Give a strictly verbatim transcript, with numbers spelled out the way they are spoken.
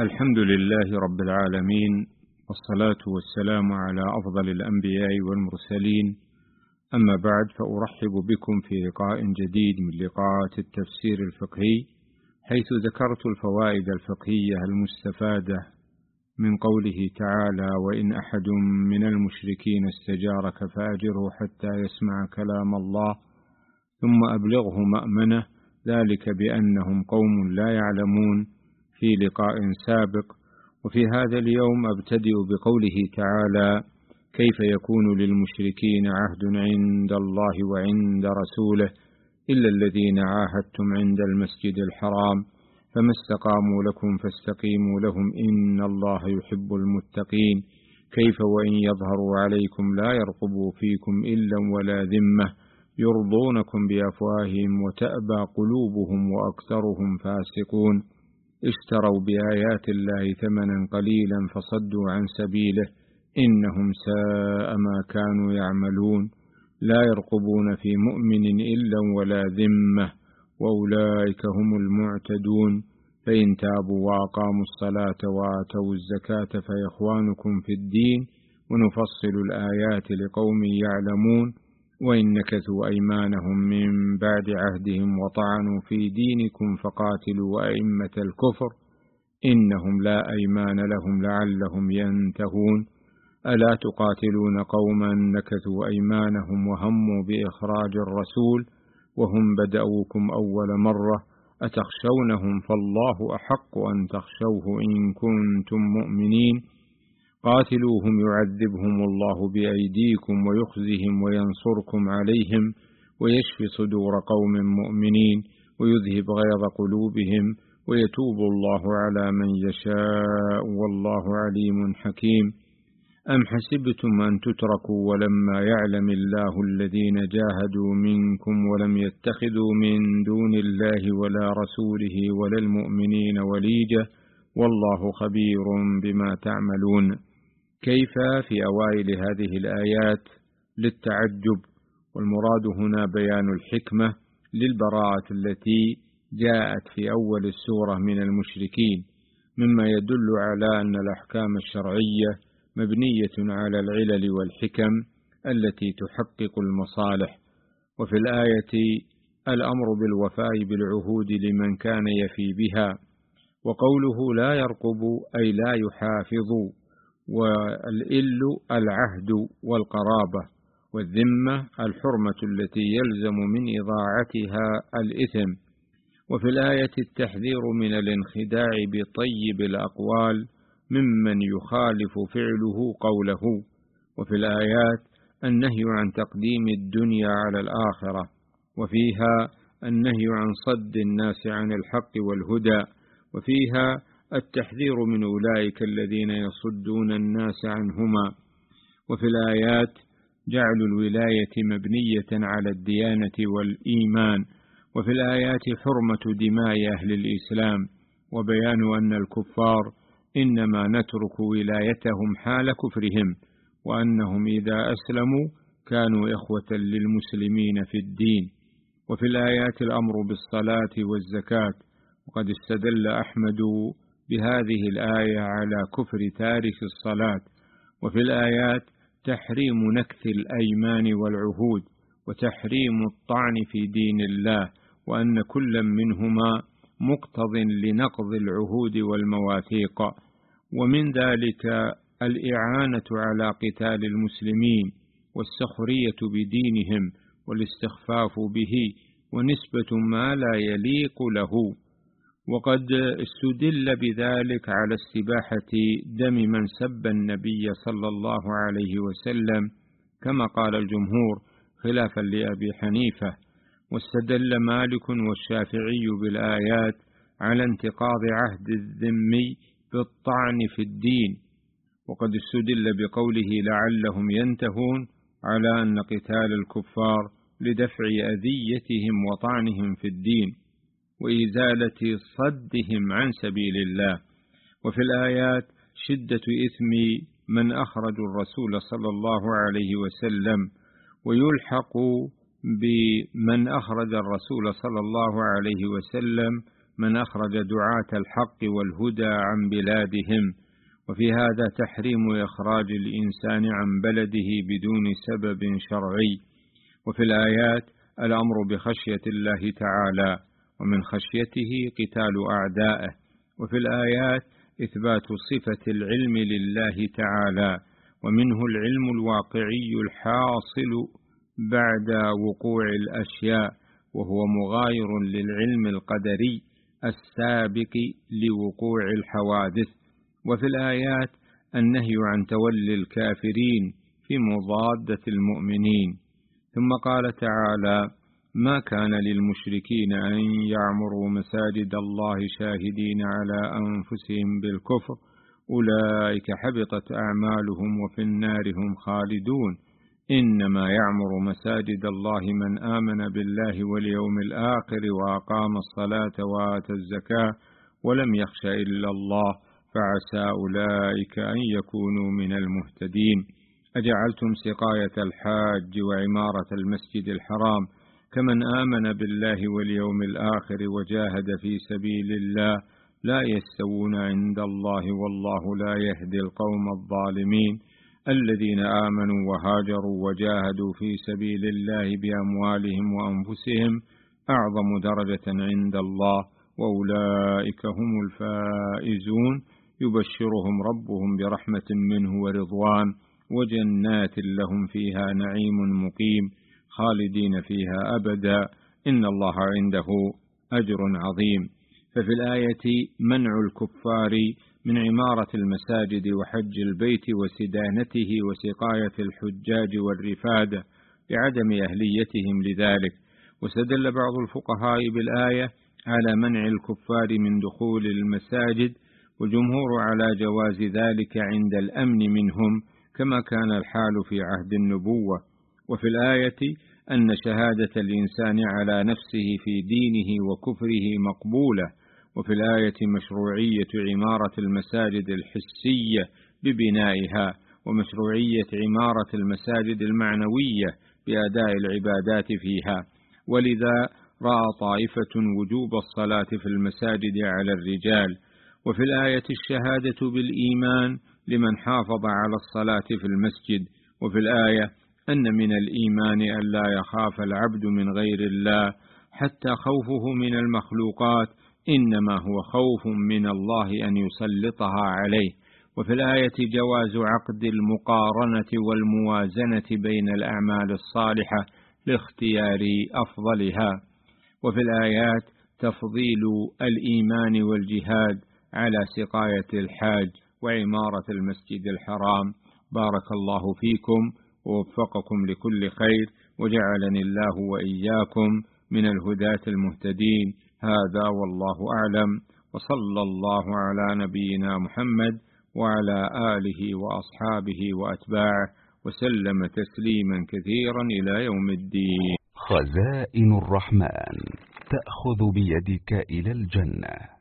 الحمد لله رب العالمين، والصلاة والسلام على أفضل الأنبياء والمرسلين. أما بعد، فأرحب بكم في لقاء جديد من لقاءات التفسير الفقهي، حيث ذكرت الفوائد الفقهية المستفادة من قوله تعالى: وإن أحد من المشركين استجارك فأجره حتى يسمع كلام الله ثم أبلغه مأمنه، ذلك بأنهم قوم لا يعلمون، في لقاء سابق. وفي هذا اليوم أبتدئ بقوله تعالى: كيف يكون للمشركين عهد عند الله وعند رسوله إلا الذين عاهدتم عند المسجد الحرام فما استقاموا لكم فاستقيموا لهم إن الله يحب المتقين. كيف وإن يظهروا عليكم لا يرقبوا فيكم إلا ولا ذمة يرضونكم بأفواههم وتأبى قلوبهم وأكثرهم فاسقون. اشتروا بآيات الله ثمنا قليلا فصدوا عن سبيله إنهم ساء ما كانوا يعملون. لا يرقبون في مؤمن إلا ولا ذمة وأولئك هم المعتدون. فإن تابوا وأقاموا الصلاة وآتوا الزكاة فإخوانكم في الدين ونفصل الآيات لقوم يعلمون. وإن نكثوا أيمانهم من بعد عهدهم وطعنوا في دينكم فقاتلوا أئمة الكفر إنهم لا أيمان لهم لعلهم ينتهون. ألا تقاتلون قوما نكثوا أيمانهم وهموا بإخراج الرسول وهم بدأوكم أول مرة أتخشونهم فالله أحق أن تخشوه إن كنتم مؤمنين. قاتلوهم يعذبهم الله بأيديكم ويخزهم وينصركم عليهم ويشفي صدور قوم مؤمنين ويذهب غيظ قلوبهم ويتوب الله على من يشاء والله عليم حكيم. أم حسبتم أن تتركوا ولما يعلم الله الذين جاهدوا منكم ولم يتخذوا من دون الله ولا رسوله ولا المؤمنين وليجة والله خبير بما تعملون. كيف في أوائل هذه الآيات للتعجب، والمراد هنا بيان الحكمة للبراءة التي جاءت في أول السورة من المشركين، مما يدل على أن الأحكام الشرعية مبنية على العلل والحكم التي تحقق المصالح. وفي الآية الأمر بالوفاء بالعهود لمن كان يفي بها، وقوله لا يرقب أي لا يحافظ، والإل العهد والقرابة، والذمة الحرمة التي يلزم من إضاعتها الإثم. وفي الآية التحذير من الانخداع بطيب الأقوال ممن يخالف فعله قوله. وفي الآيات النهي عن تقديم الدنيا على الآخرة، وفيها النهي عن صد الناس عن الحق والهدى، وفيها التحذير من أولئك الذين يصدون الناس عنهما. وفي الآيات جعل الولاية مبنية على الديانة والإيمان. وفي الآيات حرمة دماء أهل الإسلام، وبيان أن الكفار إنما نترك ولايتهم حال كفرهم، وأنهم إذا أسلموا كانوا إخوة للمسلمين في الدين. وفي الآيات الأمر بالصلاة والزكاة، وقد استدل أحمد بهذه الآية على كفر تارك الصلاة. وفي الآيات تحريم نكث الأيمان والعهود، وتحريم الطعن في دين الله، وأن كل منهما مقتض لنقض العهود والمواثيق. ومن ذلك الإعانة على قتال المسلمين، والسخرية بدينهم، والاستخفاف به، ونسبة ما لا يليق له. وقد استدل بذلك على استباحة دم من سب النبي صلى الله عليه وسلم كما قال الجمهور خلافا لأبي حنيفة. واستدل مالك والشافعي بالآيات على انتقاض عهد الذمي بالطعن في الدين. وقد استدل بقوله لعلهم ينتهون على أن قتال الكفار لدفع أذيتهم وطعنهم في الدين وإزالة صدهم عن سبيل الله. وفي الآيات شدة إثم من أخرج الرسول صلى الله عليه وسلم، ويلحق بمن أخرج الرسول صلى الله عليه وسلم من أخرج دعاة الحق والهدى عن بلادهم، وفي هذا تحريم إخراج الإنسان عن بلده بدون سبب شرعي. وفي الآيات الأمر بخشية الله تعالى، ومن خشيته قتال أعدائه. وفي الآيات إثبات صفة العلم لله تعالى، ومنه العلم الواقعي الحاصل بعد وقوع الأشياء، وهو مغاير للعلم القدري السابق لوقوع الحوادث. وفي الآيات النهي عن تولي الكافرين في مضادة المؤمنين. ثم قال تعالى: ما كان للمشركين أن يعمروا مساجد الله شاهدين على أنفسهم بالكفر أولئك حبطت أعمالهم وفي النار هم خالدون. إنما يعمر مساجد الله من آمن بالله واليوم الآخر وأقام الصلاة وآتى الزكاة ولم يخش إلا الله فعسى أولئك أن يكونوا من المهتدين. أجعلتم سقاية الحاج وعمارة المسجد الحرام كمن آمن بالله واليوم الآخر وجاهد في سبيل الله لا يستوون عند الله والله لا يهدي القوم الظالمين. الذين آمنوا وهاجروا وجاهدوا في سبيل الله بأموالهم وأنفسهم أعظم درجة عند الله وأولئك هم الفائزون. يبشرهم ربهم برحمة منه ورضوان وجنات لهم فيها نعيم مقيم خالدين فيها أبدا إن الله عنده أجر عظيم. ففي الآية منع الكفار من عمارة المساجد وحج البيت وسدانته وسقاية الحجاج والرفادة لعدم أهليتهم لذلك. واستدل بعض الفقهاء بالآية على منع الكفار من دخول المساجد، والجمهور على جواز ذلك عند الأمن منهم كما كان الحال في عهد النبوة. وفي الآية أن شهادة الإنسان على نفسه في دينه وكفره مقبولة. وفي الآية مشروعية عمارة المساجد الحسية ببنائها، ومشروعية عمارة المساجد المعنوية بأداء العبادات فيها. ولذا رأى طائفة وجوب الصلاة في المساجد على الرجال. وفي الآية الشهادة بالإيمان لمن حافظ على الصلاة في المسجد. وفي الآية أن من الإيمان أن لا يخاف العبد من غير الله حتى خوفه من المخلوقات إنما هو خوف من الله أن يسلطها عليه. وفي الآية جواز عقد المقارنة والموازنة بين الأعمال الصالحة لاختيار أفضلها. وفي الآيات تفضيل الإيمان والجهاد على سقاية الحاج وعمارة المسجد الحرام. بارك الله فيكم ووفقكم لكل خير، وجعلني الله وإياكم من الهداة المهتدين. هذا والله أعلم، وصلى الله على نبينا محمد وعلى آله وأصحابه وأتباعه وسلم تسليما كثيرا إلى يوم الدين. خزائن الرحمن تأخذ بيدك إلى الجنة.